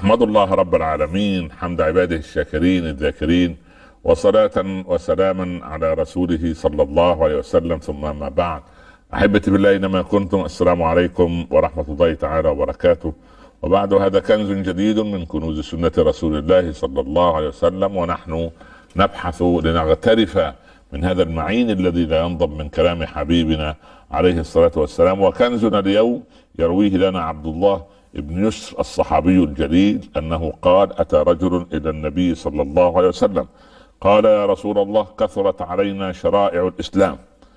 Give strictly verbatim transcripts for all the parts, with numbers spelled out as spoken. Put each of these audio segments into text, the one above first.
أحمد الله رب العالمين حمد عباده الشاكرين الذاكرين، وصلاة وسلاما على رسوله صلى الله عليه وسلم، ثم ما بعد. أحبتي بالله أينما كنتم، السلام عليكم ورحمة الله تعالى وبركاته. وبعد، هذا كنز جديد من كنوز سنة رسول الله صلى الله عليه وسلم، ونحن نبحث لنغترف من هذا المعين الذي لا ينضب من كلام حبيبنا عليه الصلاة والسلام. وكنزنا اليوم يرويه لنا عبد الله ابن يسر الصحابي الجليل أنه قال: أتى رجل إلى النبي صلى الله عليه وسلم قال: يا رسول الله، كثرت علينا شرائع الإسلام،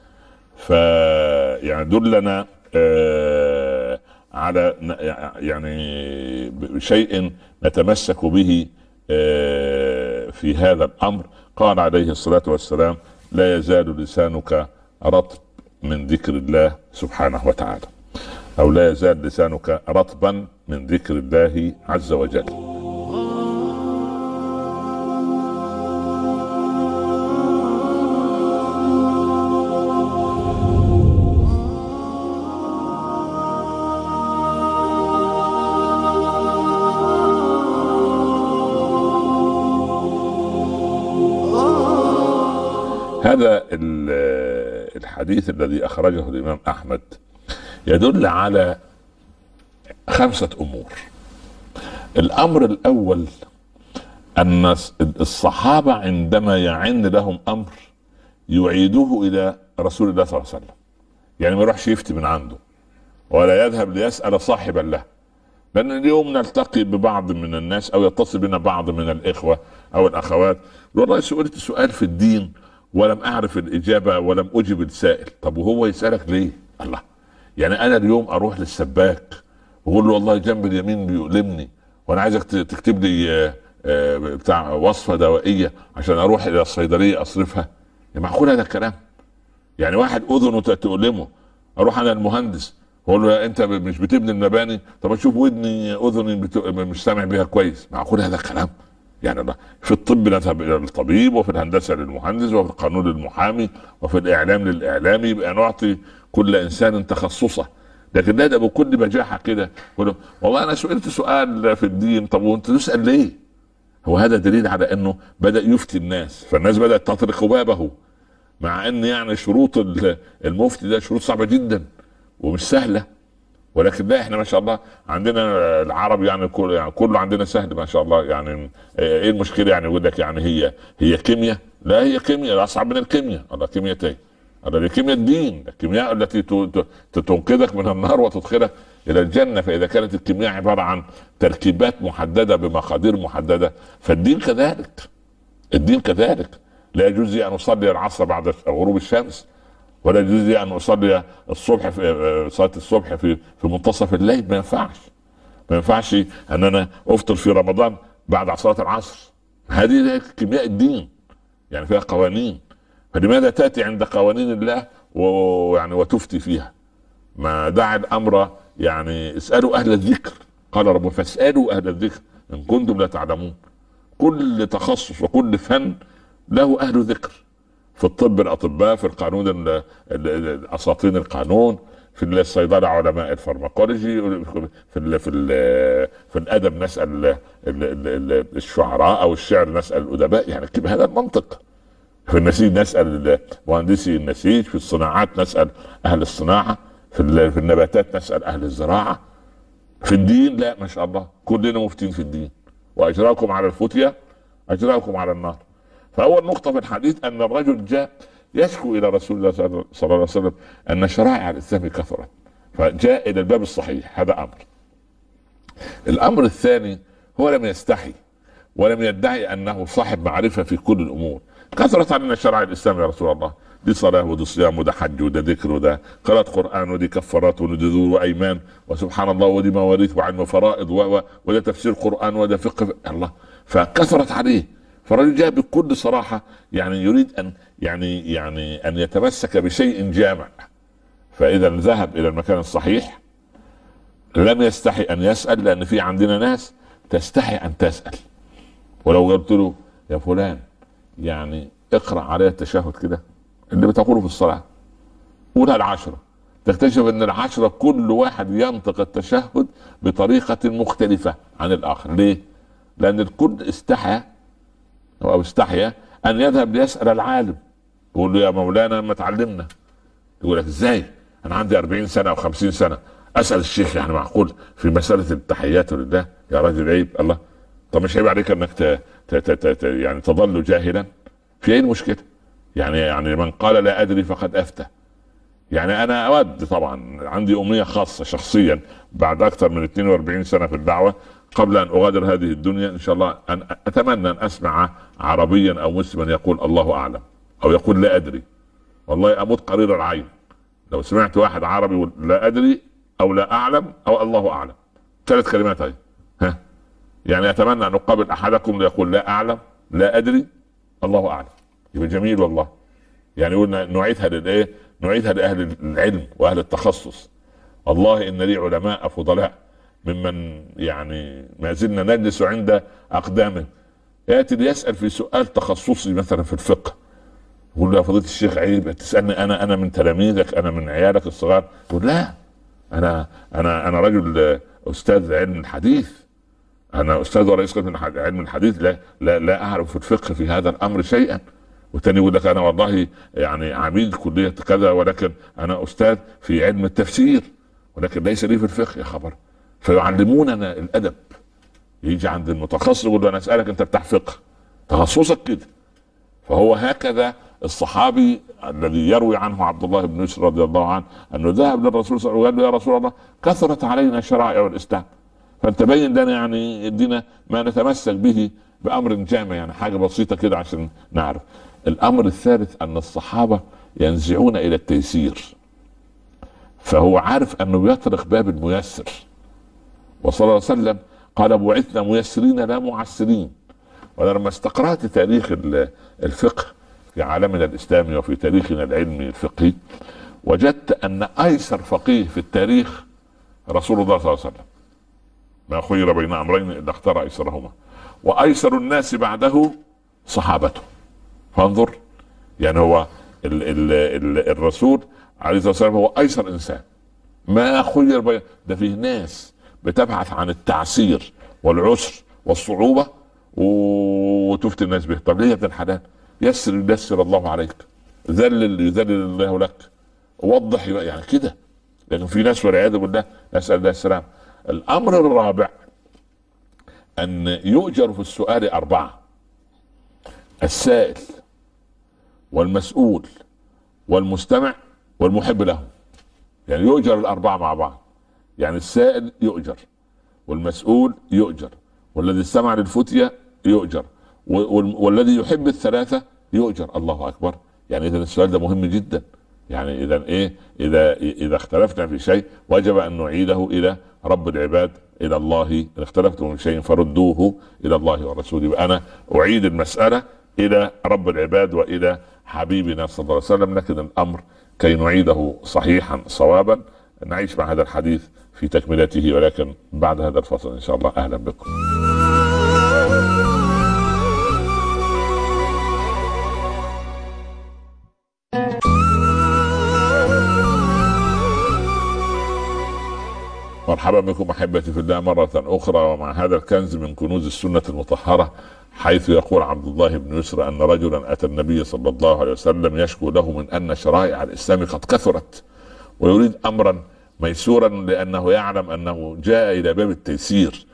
فيعني دلنا آه على يعني شيء نتمسك به آه في هذا الأمر. قال عليه الصلاة والسلام: لا يزال لسانك رطب من ذكر الله سبحانه وتعالى، أو لا يزال لسانك رطبا من ذكر الله عز وجل. هذا الحديث الذي أخرجه الإمام أحمد يدل على خمسة أمور. الأمر الأول أن الصحابة عندما يعن لهم أمر يعيدوه إلى رسول الله صلى الله عليه وسلم، يعني ما يروحش يفتي من عنده ولا يذهب ليسأل صاحبا له. لأن اليوم نلتقي ببعض من الناس أو يتصل بنا بعض من الإخوة أو الأخوات: والله سئلت سؤال في الدين ولم أعرف الإجابة ولم أجب السائل. طب وهو يسألك ليه؟ الله، يعني انا اليوم اروح للسباك واقول له: والله جنب اليمين بيؤلمني وانا عايزك تكتب لي بتاع وصفه دوائيه عشان اروح الى الصيدليه اصرفها؟ معقول هذا الكلام؟ يعني واحد اذنه تؤلمه اروح انا المهندس واقول له: انت مش بتبني المباني؟ طب اشوف ودني اذني مش سامع بها كويس. معقول هذا الكلام؟ يعني في الطب نذهب الى الطبيب، وفي الهندسه للمهندس، وفي القانون للمحامي، وفي الاعلام للاعلامي، يبقى نعطي كل انسان تخصصه. لكن لا، ده بكل بجاحه كده والله انا سئلت سؤال في الدين. طب وانت تسال ليه؟ هو هذا دليل على انه بدا يفتي الناس، فالناس بدات تطرق بابه، مع ان يعني شروط المفتي ده شروط صعبه جدا ومش سهله. ولكن لا، احنا ما شاء الله عندنا العرب يعني كله يعني كله عندنا سهل ما شاء الله. يعني ايه المشكله؟ يعني يقول لك يعني هي هي كيمياء؟ لا، هي كيمياء اصعب من الكيمياء. الله، كيمياء ايه؟ الله، كيمياء الدين، الكيمياء التي تنقذك من النار وتدخلك الى الجنه. فاذا كانت الكيمياء عباره عن تركيبات محدده بمقادير محدده، فالدين كذلك. الدين كذلك. لا يجوز ان اصلي العصر بعد غروب الشمس، ولا يجوز لي ان اصلي الصبح في صلاه الصبح في في منتصف الليل. ما ينفعش. ما ينفعش ان انا افطر في رمضان بعد صلاه العصر. هذه كيمياء الدين، يعني فيها قوانين. فلماذا تاتي عند قوانين الله ويعني وتفتي فيها؟ ما دع الامر، يعني اسالوا اهل الذكر. قال ربنا: فاسالوا اهل الذكر ان كنتم لا تعلمون. كل تخصص وكل فن له اهل ذكر. في الطب الاطباء، في القانون اساطين القانون، في الصيدله علماء الفارماكولوجي، في ال في ال في الادب نسال الشعراء، او الشعر نسال الادباء. يعني هذا المنطق. في النسيج نسال مهندسي النسيج، في الصناعات نسال اهل الصناعه، في في النباتات نسال اهل الزراعه. في الدين لا، ما شاء الله كلنا مفتين في الدين. واجراكم على الفتية اجراكم على النار. فاول نقطه في الحديث ان الرجل جاء يشكو الى رسول الله صلى الله عليه وسلم ان شرائع الاسلام كثرت، فجاء الى الباب الصحيح. هذا امر. الامر الثاني، هو لم يستحي ولم يدعي انه صاحب معرفه في كل الامور. كثرت علينا شرائع الاسلام يا رسول الله، دي صلاه ودي صيام وده حج وده ذكر وده قراءة قرآن ودي كفارات ودي ذور وايمان وسبحان الله ودي مواريث وعلم فرائض وده تفسير قرآن وده فقه الله. فكثرت عليه. فالرجل جاء بكل صراحة، يعني يريد ان يعني يعني ان يتمسك بشيء جامع. فاذا ذهب الى المكان الصحيح، لم يستحي ان يسأل، لان في عندنا ناس تستحي ان تسأل. ولو قلت له: يا فلان، يعني اقرأ عليه التشهد كده اللي بتقوله في الصلاة، قولها العشرة، تكتشف ان العشرة كل واحد ينطق التشهد بطريقة مختلفة عن الاخر. ليه؟ لان الكل استحيا او استحيا ان يذهب ليسأل العالم، يقول له يا مولانا ما تعلمنا. يقول لك ازاي؟ انا عندي أربعين سنة او خمسين سنة اسأل الشيخ؟ يعني معقول في مسألة التحيات لله؟ يا راجل عيب. الله، طب مش عيب عليك انك ت... ت... ت... ت... يعني تظل جاهلا؟ في ايه المشكلة؟ يعني يعني من قال لا ادري فقد افتى. يعني انا اود طبعا، عندي امنية خاصة شخصيا بعد اكثر من اثنين وأربعين سنة في الدعوة، قبل ان اغادر هذه الدنيا ان شاء الله، ان اتمنى ان اسمع عربيا او مسلما يقول الله اعلم او يقول لا ادري. والله اموت قرير العين لو سمعت واحد عربي يقول لا ادري او لا اعلم او الله اعلم، ثلاث كلمات هاي. ها، يعني اتمنى ان اقابل احدكم ليقول لا اعلم لا ادري الله اعلم، يبقى جميل والله. يعني قلنا نعيدها للايه؟ نعيدها لاهل العلم واهل التخصص. والله ان لي علماء فضلاء ممن يعني ما زلنا نجلس عند اقدامهم، ياتي ليسال في سؤال تخصصي مثلا في الفقه، يقول له يا فضيلة الشيخ عيب تسالني، انا انا من تلاميذك، انا من عيالك الصغار. يقول لا، انا انا انا رجل استاذ علم الحديث، انا استاذ ورئيس قسم علم الحديث، لا لا لا اعرف في الفقه في هذا الامر شيئا. والتاني يقول لك انا والله يعني عميد كليه كذا، ولكن انا استاذ في علم التفسير ولكن ليس لي في الفقه. يا خبر! فيعلموننا الادب. يجي عند المتخصص يقول له انا اسالك انت بتاع فقه، تخصصك كده. فهو هكذا الصحابي الذي يروي عنه عبد الله بن يوسف رضي الله عنه انه ذهب للرسول صلى الله عليه وسلم وقال له يا رسول الله كثرت علينا شرائع الاسلام، فانت بين لنا يعني ادينا ما نتمسك به بامر جامع، يعني حاجه بسيطه كده عشان نعرف. الامر الثالث ان الصحابه ينزعون الى التيسير، فهو عارف انه يطرق باب الميسر. وصلى الله عليه وسلم قال بعثنا ميسرين لا معسرين. وانا لما استقرأت تاريخ الفقه في عالمنا الاسلامي وفي تاريخنا العلمي الفقهي، وجدت ان ايسر فقيه في التاريخ رسول الله صلى الله عليه وسلم، ما خير بين امرين الا اختار ايسرهما، وايسر الناس بعده صحابته. فانظر، يعني هو ال ال ال الرسول عليه الصلاه والسلام هو ايسر انسان، ما خير بين ده. فيه ناس بتبحث عن التعسير والعسر والصعوبه وتفتي الناس به. طب ليه يا ابن الحلال؟ يسر ييسر الله عليك، ذلل يذلل الله لك، وضح يعني كده. لكن في ناس والعياذ بالله نسال الله السلام. الامر الرابع ان يؤجر في السؤال اربعه: السائل والمسؤول والمستمع والمحب له. يعني يؤجر الاربعه مع بعض. يعني السائل يؤجر، والمسؤول يؤجر، والذي استمع للفتية يؤجر، والذي يحب الثلاثة يؤجر. الله أكبر! يعني إذا السؤال ده مهم جدا. يعني إذا إيه؟ إذا إذا اختلفنا في شيء وجب أن نعيده إلى رب العباد، إلى الله. إن اختلفتم في شيء فردوه إلى الله ورسوله. يبقى أنا أعيد المسألة إلى رب العباد وإلى حبيبنا صلى الله عليه وسلم. لكن الأمر كي نعيده صحيحا صوابا نعيش مع هذا الحديث في تكملته، ولكن بعد هذا الفصل إن شاء الله. أهلا بكم. مرحبا بكم احبتي في الله مرة اخرى، ومع هذا الكنز من كنوز السنة المطهرة، حيث يقول عبد الله بن يسر ان رجلا اتى النبي صلى الله عليه وسلم يشكو له من ان شرائع الاسلام قد كثرت، ويريد امرا ميسورا لانه يعلم انه جاء الى باب التيسير.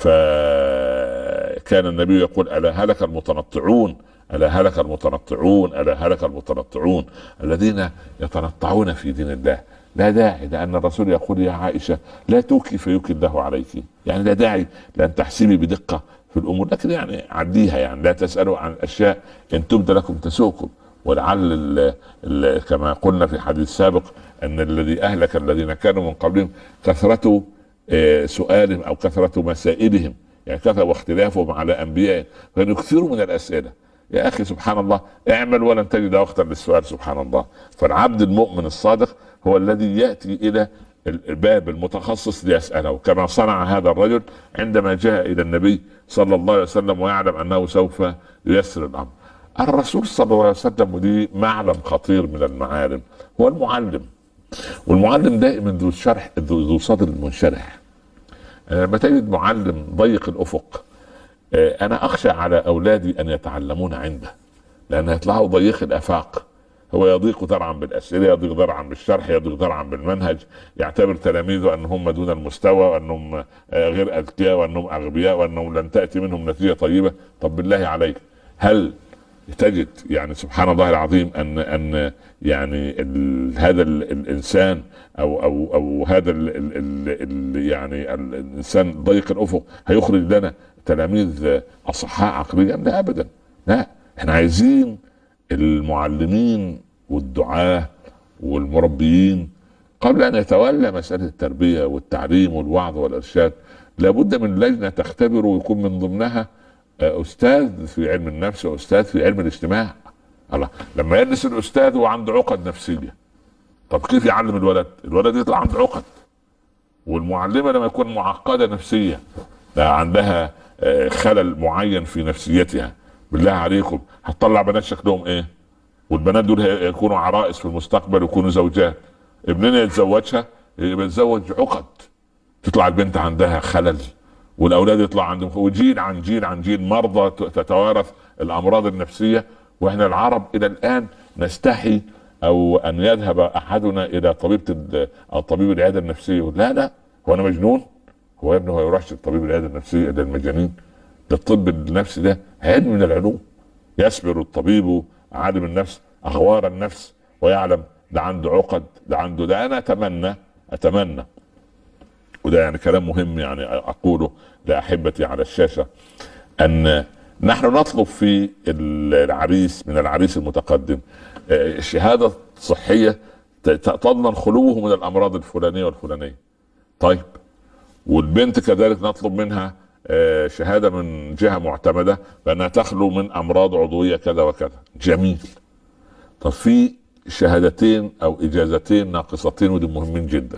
فكان النبي يقول الا هلك المتنطعون، الا هلك المتنطعون، الا هلك المتنطعون الذين يتنطعون في دين الله. لا داعي، لأن الرسول يقول يا عائشة لا توكي فيوكي الله عليك. يعني لا داعي لأن تحسبي بدقة في الأمور، لكن يعني عديها. يعني لا تسألوا عن أشياء إن تبد لكم تسوكم. ولعل ال ال كما قلنا في حديث سابق أن الذي أهلك الذين كانوا من قبلهم كثرة سؤالهم أو كثرة مسائلهم، يعني كثرة واختلافهم على أنبيائهم، فنكثروا من الأسئلة. يا أخي سبحان الله، اعمل ولن تجد وقتا للسؤال. سبحان الله. فالعبد المؤمن الصادق هو الذي يأتي إلى الباب المتخصص ليسأله، كما صنع هذا الرجل عندما جاء إلى النبي صلى الله عليه وسلم ويعلم أنه سوف ييسر الأمر. الرسول صلى الله عليه وسلم، ودي معلم خطير من المعالم، هو المعلم. والمعلم دائما ذو الشرح ذو ذو صدر منشرح. لما تجد معلم ضيق الافق، انا اخشى على اولادي ان يتعلمون عنده، لان يطلعوا ضيق الافاق. هو يضيق ذرعا بالاسئله، يضيق ذرعا بالشرح، يضيق ذرعا بالمنهج، يعتبر تلاميذه ان هم دون المستوى، وانهم غير اذكياء، وانهم اغبياء، وانهم لن تاتي منهم نتيجه طيبه. طب بالله عليك، هل تجد يعني سبحان الله العظيم ان ان يعني ال هذا ال الانسان او او او هذا ال ال ال يعني الانسان ضيق الافق هيخرج لنا تلاميذ اصحاء عقليا؟ لا ابدا. لا، احنا عايزين المعلمين والدعاة والمربيين قبل ان يتولى مسألة التربية والتعليم والوعظ والارشاد لابد من لجنة تختبر ويكون من ضمنها استاذ في علم النفس واستاذ في علم الاجتماع. الله، لما يجلس الاستاذ وعنده عقد نفسية، طب كيف يعلم الولد؟ الولد يطلع عنده عقد. والمعلمة لما يكون معقدة نفسية، عندها خلل معين في نفسيتها، بالله عليكم هتطلع بنات شكلهم ايه؟ والبنات دول يكونوا عرائس في المستقبل ويكونوا زوجات. ابننا يتزوجها يتزوج عقد، تطلع البنت عندها خلل، والاولاد يطلع عندهم، وجيل عن جيل عن جيل مرضى تتوارث الامراض النفسيه. واحنا العرب الى الان نستحي او ان يذهب احدنا الى طبيبه او طبيب العياده النفسيه. لا لا، هو انا مجنون؟ هو يا ابني هو يروحش لطبيب العياده النفسيه؟ ده المجانين. ده الطب النفسي ده علم من العلوم، يسبر الطبيب عالم النفس اغوار النفس ويعلم ده عنده عقد، ده عنده ده. انا اتمنى اتمنى وده يعني كلام مهم يعني اقوله لاحبتي على الشاشه، ان نحن نطلب في العريس من العريس المتقدم شهاده صحيه تضمن خلوه من الامراض الفلانيه والفلانيه. طيب، والبنت كذلك نطلب منها شهاده من جهه معتمده بانها تخلو من امراض عضويه كذا وكذا. جميل. طب في شهادتين او اجازتين ناقصتين ودي مهمين جدا.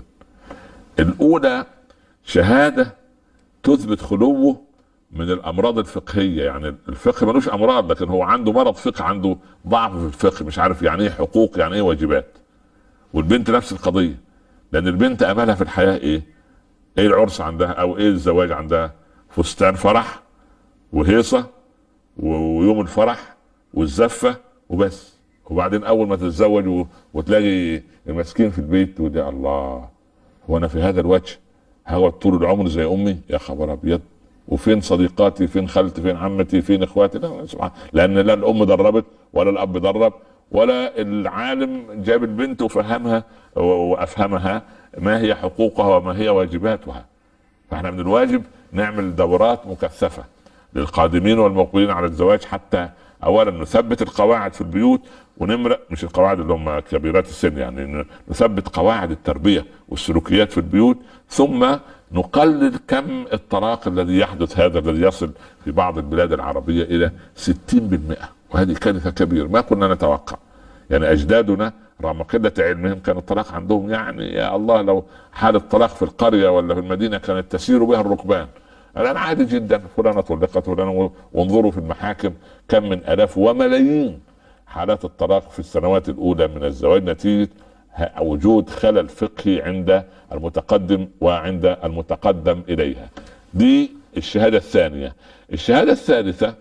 الاولى شهاده تثبت خلوه من الامراض الفقهيه، يعني الفقه ملوش امراض لكن هو عنده مرض فقه، عنده ضعف في الفقه، مش عارف يعني ايه حقوق، يعني ايه واجبات. والبنت نفس القضيه، لان البنت املها في الحياه ايه؟ ايه العرس عندها او ايه الزواج عندها؟ فستان فرح وهيصه ويوم الفرح والزفه وبس. وبعدين اول ما تتزوج وتلاقي المسكين في البيت ودي الله، هو انا في هذا الوجه هقعد طول العمر زي امي؟ يا خبر ابيض. وفين صديقاتي؟ فين خالتي؟ فين عمتي؟ فين اخواتي؟ لا سبحان، لان لا الام دربت ولا الاب درب ولا العالم جاب البنت وفهمها وافهمها ما هي حقوقها وما هي واجباتها. فاحنا من الواجب نعمل دورات مكثفه للقادمين والمقبلين على الزواج، حتى اولا نثبت القواعد في البيوت، ونمرق مش القواعد اللي هم كبيرات السن، يعني نثبت قواعد التربيه والسلوكيات في البيوت، ثم نقلل كم الطلاق الذي يحدث، هذا الذي يصل في بعض البلاد العربيه الى ستين بالمئة، وهذه كارثه كبيره ما كنا نتوقع. يعني اجدادنا رغم قله علمهم كان الطلاق عندهم يعني يا الله، لو حاله طلاق في القريه ولا في المدينه كانت تسير بها الركبان. الان عادي جدا، فلانه طلقت فلانه، وانظروا في المحاكم كم من الاف وملايين حالات الطلاق في السنوات الاولى من الزواج نتيجه وجود خلل فقهي عند المتقدم وعند المتقدم اليها. دي الشهاده الثانيه. الشهاده الثالثه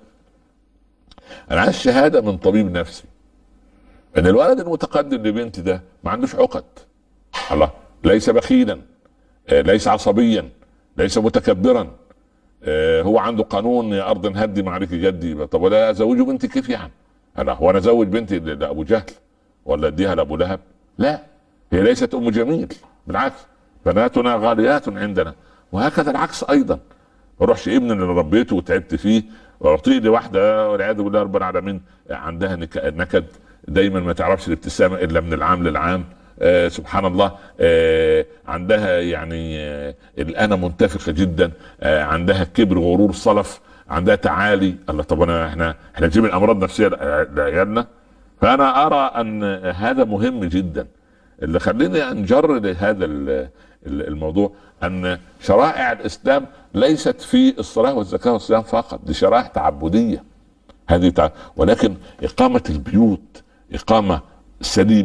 انا عايز شهاده من طبيب نفسي ان الولد المتقدم لبنتي ده ما عندوش عقد. الله، ليس بخيلا، ليس عصبيا، ليس متكبرا، هو عنده قانون يا ارض هدي ما عليك جدي. طب ولا ازوجه بنتي كيف يعني؟ انا هو انا ازوج بنتي لابو جهل ولا اديها لابو لهب؟ لا، هي ليست ام جميل، بالعكس بناتنا غاليات عندنا. وهكذا العكس ايضا، ما اروحش ابن اللي ربيته وتعبت فيه واعطيه لواحده والعياذ بالله رب العالمين عندها نكد، دايما ما تعرفش الابتسامه الا من العام للعام. آه سبحان الله. آه عندها يعني آه الانا منتفخه جدا، آه عندها كبر غرور صلف، عندها تعالي. الله، طب انا احنا احنا نجيب الامراض النفسيه لعيالنا؟ فانا ارى ان هذا مهم جدا. اللي خليني انجر لهذا الموضوع ان شرائع الاسلام ليست في الصلاه والزكاه والصيام فقط، دي شرائع تعبديه هذه تع... ولكن اقامه البيوت اقامه سليمه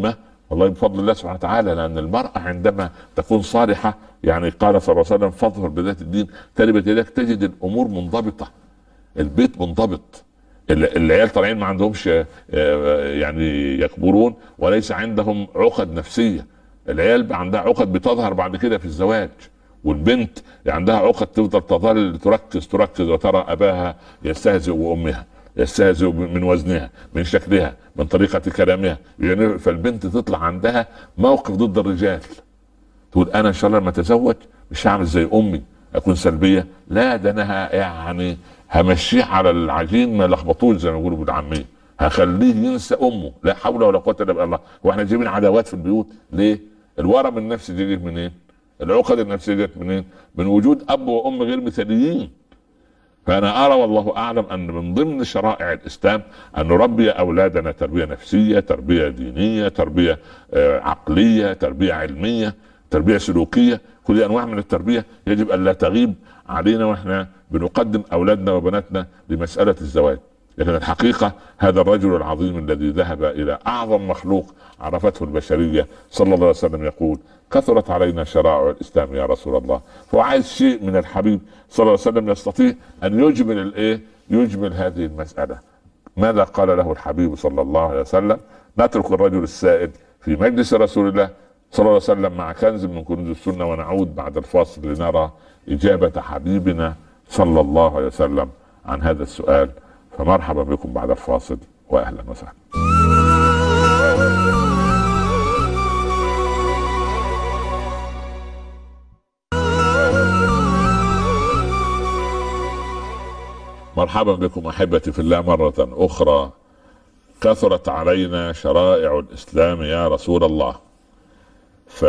والله بفضل الله سبحانه وتعالى، لان المراه عندما تكون صالحه، يعني قال صلى الله عليه وسلم فاظفر بذات الدين تربت يدك، تجد الامور منضبطه، البيت منضبط، العيال طالعين ما عندهمش يعني يكبرون وليس عندهم عقد نفسيه. العيال عندها عقد بتظهر بعد كده في الزواج، والبنت عندها عقد تفضل تظل تركز تركز وترى اباها يستهزئ بامها، يستهزئ من وزنها، من شكلها، من طريقه كلامها، يعني فالبنت تطلع عندها موقف ضد الرجال، تقول انا ان شاء الله لما اتزوج مش هعمل زي امي اكون سلبيه، لا ده انا يعني همشيه على العجين ما لخبطوش زي ما بيقولوا بالعاميه، هخليه ينسى امه. لا حول ولا قوه الا بالله. واحنا جايبين عداوات في البيوت ليه؟ الورم النفسي دي جت منين؟ العقد النفسيه جت منين؟ من وجود اب وام غير مثاليين. فانا ارى والله اعلم ان من ضمن شرائع الاسلام ان نربي اولادنا تربيه نفسيه، تربيه دينيه، تربيه آه عقليه، تربيه علميه، تربيه سلوكيه. كل انواع من التربيه يجب ان لا تغيب علينا واحنا بنقدم اولادنا وبناتنا لمساله الزواج. لكن الحقيقه هذا الرجل العظيم الذي ذهب الى اعظم مخلوق عرفته البشريه صلى الله عليه وسلم يقول كثرت علينا شرائع الاسلام يا رسول الله. فهو عايز شيء من الحبيب صلى الله عليه وسلم يستطيع ان يجمل الايه؟ يجمل هذه المساله. ماذا قال له الحبيب صلى الله عليه وسلم؟ نترك الرجل السائد في مجلس رسول الله صلى الله عليه وسلم مع كنز من كنوز السنه، ونعود بعد الفاصل لنرى اجابه حبيبنا صلى الله عليه وسلم عن هذا السؤال. فمرحبا بكم بعد الفاصل واهلا وسهلا. مرحبا بكم احبتي في الله مره اخرى. كثرت علينا شرائع الاسلام يا رسول الله. ف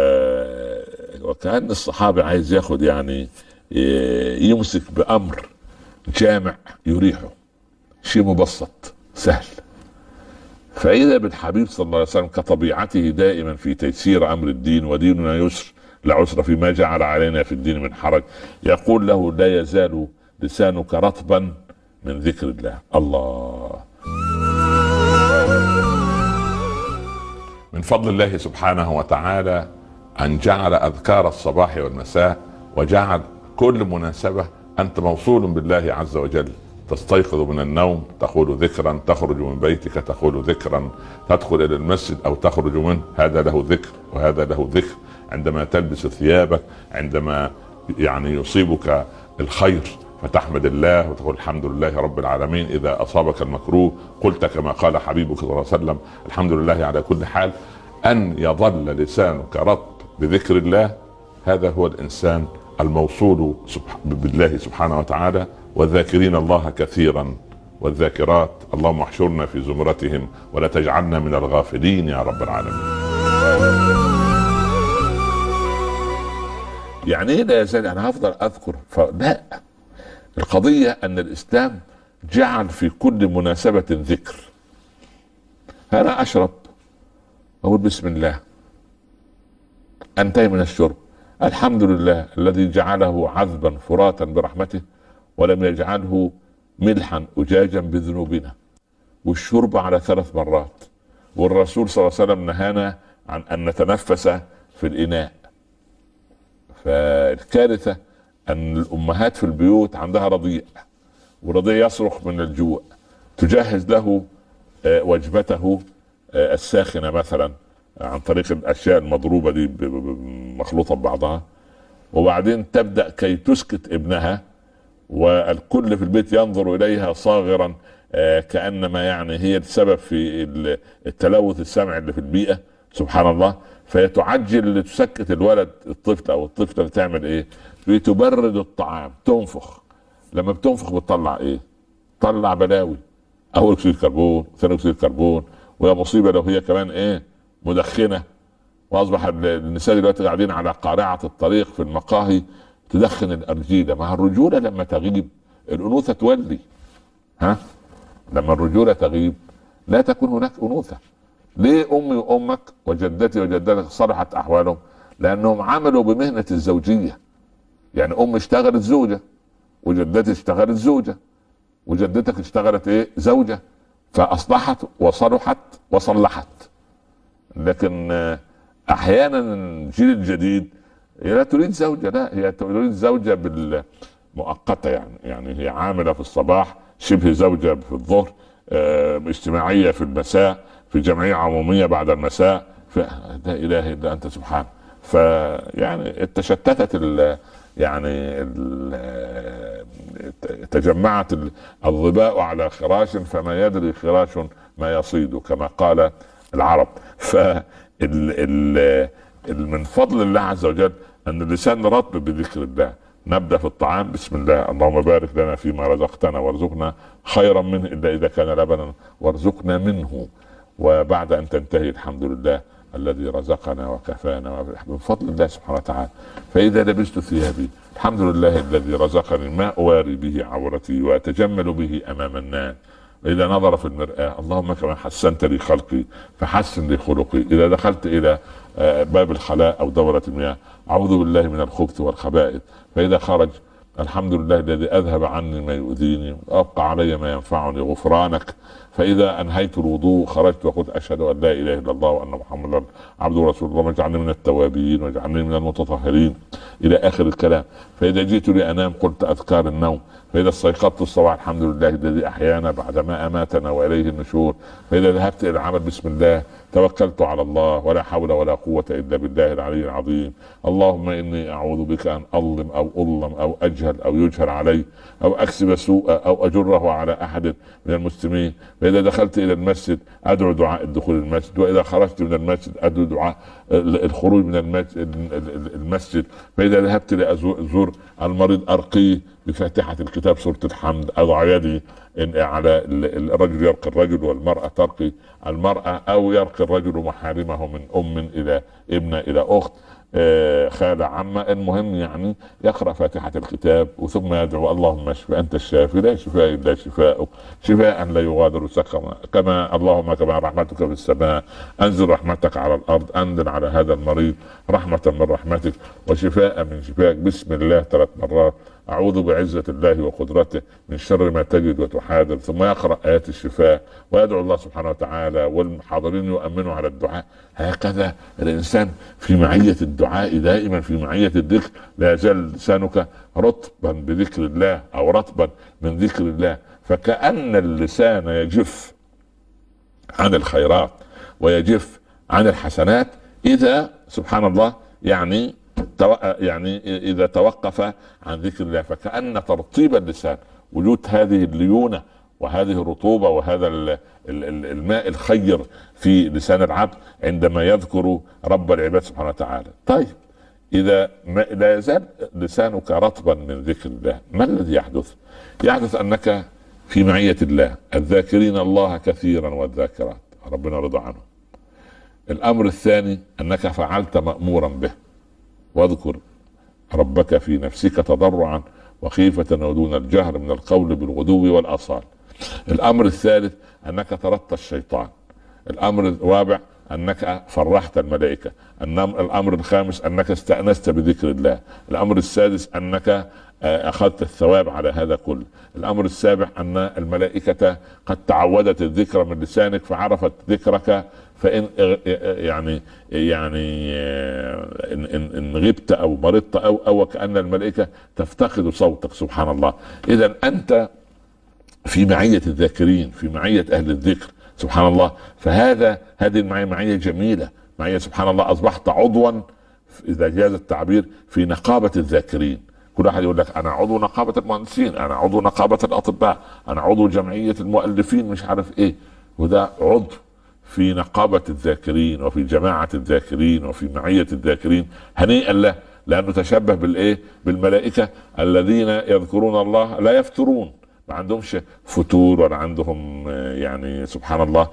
وكأن الصحابي عايز ياخد يعني يمسك بامر جامع يريحه، شيء مبسط سهل. فإذا بالحبيب صلى الله عليه وسلم كطبيعته دائما في تيسير امر الدين، وديننا يسر لا عسر فيما جعل علينا في الدين من حرج، يقول له لا يزال لسانك رطبا من ذكر الله. الله. من فضل الله سبحانه وتعالى ان جعل اذكار الصباح والمساء، وجعل كل مناسبة انت موصول بالله عز وجل. تستيقظ من النوم تقول ذكرا، تخرج من بيتك تقول ذكرا، تدخل الى المسجد او تخرج منه هذا له ذكر وهذا له ذكر. عندما تلبس ثيابك، عندما يعني يصيبك الخير فتحمد الله وتقول الحمد لله رب العالمين. اذا اصابك المكروه قلت كما قال حبيبك صلى الله عليه وسلم الحمد لله على كل حال. ان يظل لسانك رطب بذكر الله، هذا هو الانسان الموصول بالله سبحانه وتعالى. والذاكرين الله كثيرا والذاكرات اللهم احشرنا في زمرتهم ولا تجعلنا من الغافلين يا رب العالمين. يعني ايه لا يزال؟ انا هفضل اذكر؟ لا، القضية ان الاسلام جعل في كل مناسبة ذكر. انا اشرب اقول بسم الله، انتهي من الشرب الحمد لله الذي جعله عذبا فراتا برحمته ولم يجعله ملحا أجاجا بذنوبنا. والشرب على ثلاث مرات، والرسول صلى الله عليه وسلم نهانا عن أن نتنفس في الإناء. فالكارثة أن الأمهات في البيوت عندها رضيع، ورضيع يصرخ من الجوع، تجهز له وجبته الساخنة مثلا عن طريق الأشياء المضروبة دي مخلوطة ببعضها، وبعدين تبدأ كي تسكت ابنها، والكل في البيت ينظر إليها صاغرا كأنما يعني هي السبب في التلوث السمعي اللي في البيئة. سبحان الله. فيتعجل لتسكت الولد الطفل أو الطفلة تعمل إيه؟ بتبرد الطعام، تنفخ. لما بتنفخ بتطلع إيه؟ تطلع بلاوي، أول أكسيد كربون، ثاني أكسيد كربون، ويا مصيبة لو هي كمان إيه؟ مدخنة. واصبح النساء دلوقتي قاعدين على قارعة الطريق في المقاهي تدخن الارجيلة. مع الرجولة لما تغيب الانوثة تولي. ها؟ لما الرجولة تغيب لا تكون هناك انوثة. ليه امي وامك وجدتي وجدتك صلحت احوالهم؟ لانهم عملوا بمهنة الزوجية. يعني امي اشتغلت زوجة، وجدتي اشتغلت زوجة، وجدتك اشتغلت ايه؟ زوجة. فاصلحت وصلحت وصلحت. لكن احيانا الجيل الجديد هي لا تريد زوجة، لا هي تريد زوجة بالمؤقتة، يعني يعني هي عاملة في الصباح، شبه زوجة في الظهر، آه، اجتماعية في المساء، في جمعية عمومية بعد المساء، لا اله الا انت سبحانه. فيعني تشتتت ال يعني ال تجمعت الظباء على خراش فما يدري خراش ما يصيد، كما قال العرب. ف من فضل الله عز وجل ان اللسان رطب بذكر الله. نبدا في الطعام بسم الله، اللهم بارك لنا فيما رزقتنا وارزقنا خيرا منه الا اذا كان لبنا وارزقنا منه، وبعد ان تنتهي الحمد لله الذي رزقنا وكفانا من فضل الله سبحانه وتعالى. فاذا لبست ثيابي الحمد لله الذي رزقني ما اواري به عورتي واتجمل به امام الناس. إذا نظر في المرآة اللهم كما حسنت لي خلقي فحسن لي خلقي. إذا دخلت إلى باب الخلاء أو دورة المياه أعوذ بالله من الخبث والخبائث. فإذا خرج الحمد لله الذي أذهب عني ما يؤذيني وأبقى علي ما ينفعني غفرانك. فإذا أنهيت الوضوء خرجت وقلت أشهد أن لا إله إلا الله وأن محمدا عبده ورسوله اللهم اجعلني من التوابين واجعلني من المتطهرين إلى آخر الكلام. فإذا جئت لأنام قلت أذكار النوم. فإذا استيقظت الصباح الحمد لله الذي أحيانا بعدما أماتنا وإليه النشور. فإذا ذهبت إلى العمل بسم الله توكلت على الله ولا حول ولا قوة إلا بالله العلي العظيم. اللهم إني أعوذ بك أن أظلم أو أظلم أو أجهل أو يجهل علي أو أكسب سوءا أو أجره على أحد من المسلمين. فإذا دخلت إلى المسجد أدعو دعاء الدخول المسجد، وإذا خرجت من المسجد أدعو دعاء الخروج من المسجد. فإذا ذهبت لأزور المريض أرقيه بفاتحة الكتاب سورة الحمد، أضع يدي على الرجل يرقي الرجل والمرأة ترقي المرأة، أو يرقي الرجل محارمه من أم إلى ابنة إلى أخت خالة عمة. المهم يعني يقرأ فاتحة الكتاب وثم يدعو اللهم اشف أنت الشافي لا شفاء إلا شفاءك شفاء لا يغادر سقما. كما اللهم كما رحمتك في السماء أنزل رحمتك على الأرض. أنزل على هذا المريض رحمة من رحمتك وشفاء من شفاءك. بسم الله ثلاث مرات. أعوذ بعزة الله وقدرته من شر ما تجد وتحاذر. ثم يقرأ آيات الشفاء ويدعو الله سبحانه وتعالى والحاضرين يؤمنوا على الدعاء. هكذا الإنسان في معية الدعاء دائما، في معية الذكر. لا يزال لسانك رطبا بذكر الله أو رطبا من ذكر الله. فكأن اللسان يجف عن الخيرات ويجف عن الحسنات إذا سبحان الله يعني يعني إذا توقف عن ذكر الله. فكأن ترطيب اللسان وجود هذه الليونة وهذه الرطوبة وهذا الماء الخير في لسان العبد عندما يذكر رب العباد سبحانه وتعالى. طيب إذا ما لا يزال لسانك رطبا من ذكر الله ما الذي يحدث؟ يحدث أنك في معية الله، الذاكرين الله كثيرا والذاكرات ربنا رضى عنهم. الأمر الثاني أنك فعلت مأمورا به، واذكر ربك في نفسك تضرعا وخيفة ودون الجهر من القول بالغدو والآصال. الأمر الثالث أنك طردت الشيطان. الأمر الرابع أنك فرحت الملائكة. الأمر الخامس أنك استأنست بذكر الله. الأمر السادس أنك أخذت الثواب على هذا كله. الأمر السابع أن الملائكة قد تعودت الذكر من لسانك فعرفت ذكرك. فإن يعني يعني إن, إن, إن غبت أو مرضت أو أو كأن الملائكة تفتقد صوتك سبحان الله. إذا أنت في معية الذاكرين، في معية أهل الذكر سبحان الله. فهذا هذه المعية معية جميلة، معية سبحان الله. أصبحت عضوا إذا جاز التعبير في نقابة الذاكرين. كل واحد يقول لك أنا عضو نقابة المهندسين، أنا عضو نقابة الأطباء، أنا عضو جمعية المؤلفين مش عارف إيه. وده عضو في نقابة الذاكرين وفي جماعة الذاكرين وفي معية الذاكرين. هنيئا له لأنه تشبه بالإيه؟ بالملائكة الذين يذكرون الله لا يفترون، ما عندهمش فتور ولا عندهم يعني سبحان الله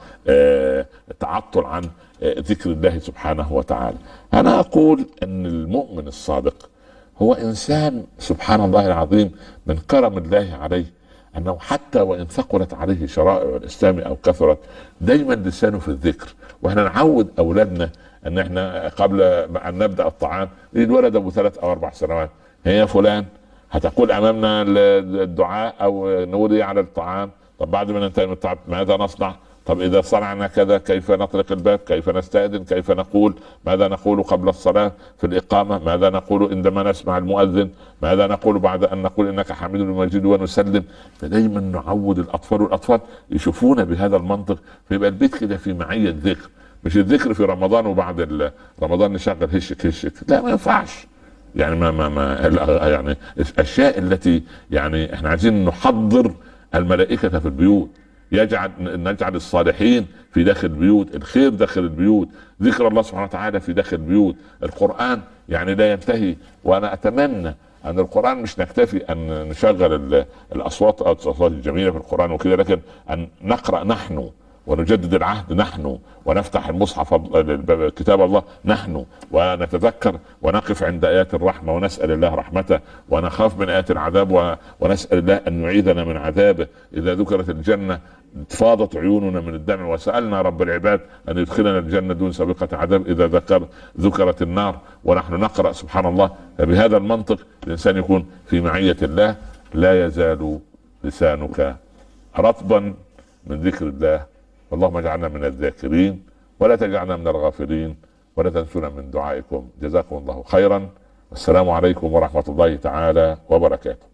تعطل عن ذكر الله سبحانه وتعالى. أنا أقول أن المؤمن الصادق هو إنسان سبحان الله العظيم من كرم الله عليه أنه حتى وإن ثقلت عليه شرائع الإسلام أو كثرت دايما لسانه في الذكر. وإحنا نعود أولادنا أن إحنا قبل أن نبدأ الطعام، الولد أبو ثلاث أو أربع سنوات هي فلان هتقول أمامنا الدعاء أو نقول على الطعام. طب بعد ما ننتهي من الطعام ماذا نصنع؟ طب اذا صنعنا كذا كيف نطلق الباب، كيف نستأذن، كيف نقول، ماذا نقول قبل الصلاة في الإقامة، ماذا نقول عندما نسمع المؤذن، ماذا نقول بعد ان نقول انك حميد مجيد ونسلم. فدايما نعود الاطفال، والاطفال يشوفون بهذا المنطق، فيبقى البيت كده في معية ذكر. مش الذكر في رمضان وبعد رمضان نشغل هشك هشك، لا ما ينفعش. يعني ما ما ما يعني الاشياء التي يعني احنا عايزين نحضر الملائكة في البيوت، يجعل نجعل الصالحين في داخل البيوت، الخير داخل البيوت، ذكر الله سبحانه وتعالى في داخل البيوت، القرآن يعني لا ينتهي. وانا اتمنى ان القرآن مش نكتفي ان نشغل الاصوات او الاصوات الجميلة في القرآن وكذا، لكن ان نقرأ نحن ونجدد العهد نحن، ونفتح المصحف كتاب الله نحن، ونتذكر ونقف عند آيات الرحمة ونسأل الله رحمته، ونخاف من آيات العذاب ونسأل الله أن يعيذنا من عذابه. إذا ذكرت الجنة فاضت عيوننا من الدمع، وسألنا رب العباد أن يدخلنا الجنة دون سابقة عذاب. إذا ذكر ذكرت النار ونحن نقرأ سبحان الله. فبهذا المنطق الإنسان يكون في معية الله. لا يزال لسانك رطبا من ذكر الله. اللهم اجعلنا من الذاكرين ولا تجعلنا من الغافلين، ولا تنسونا من دعائكم. جزاكم الله خيرا، والسلام عليكم ورحمة الله تعالى وبركاته.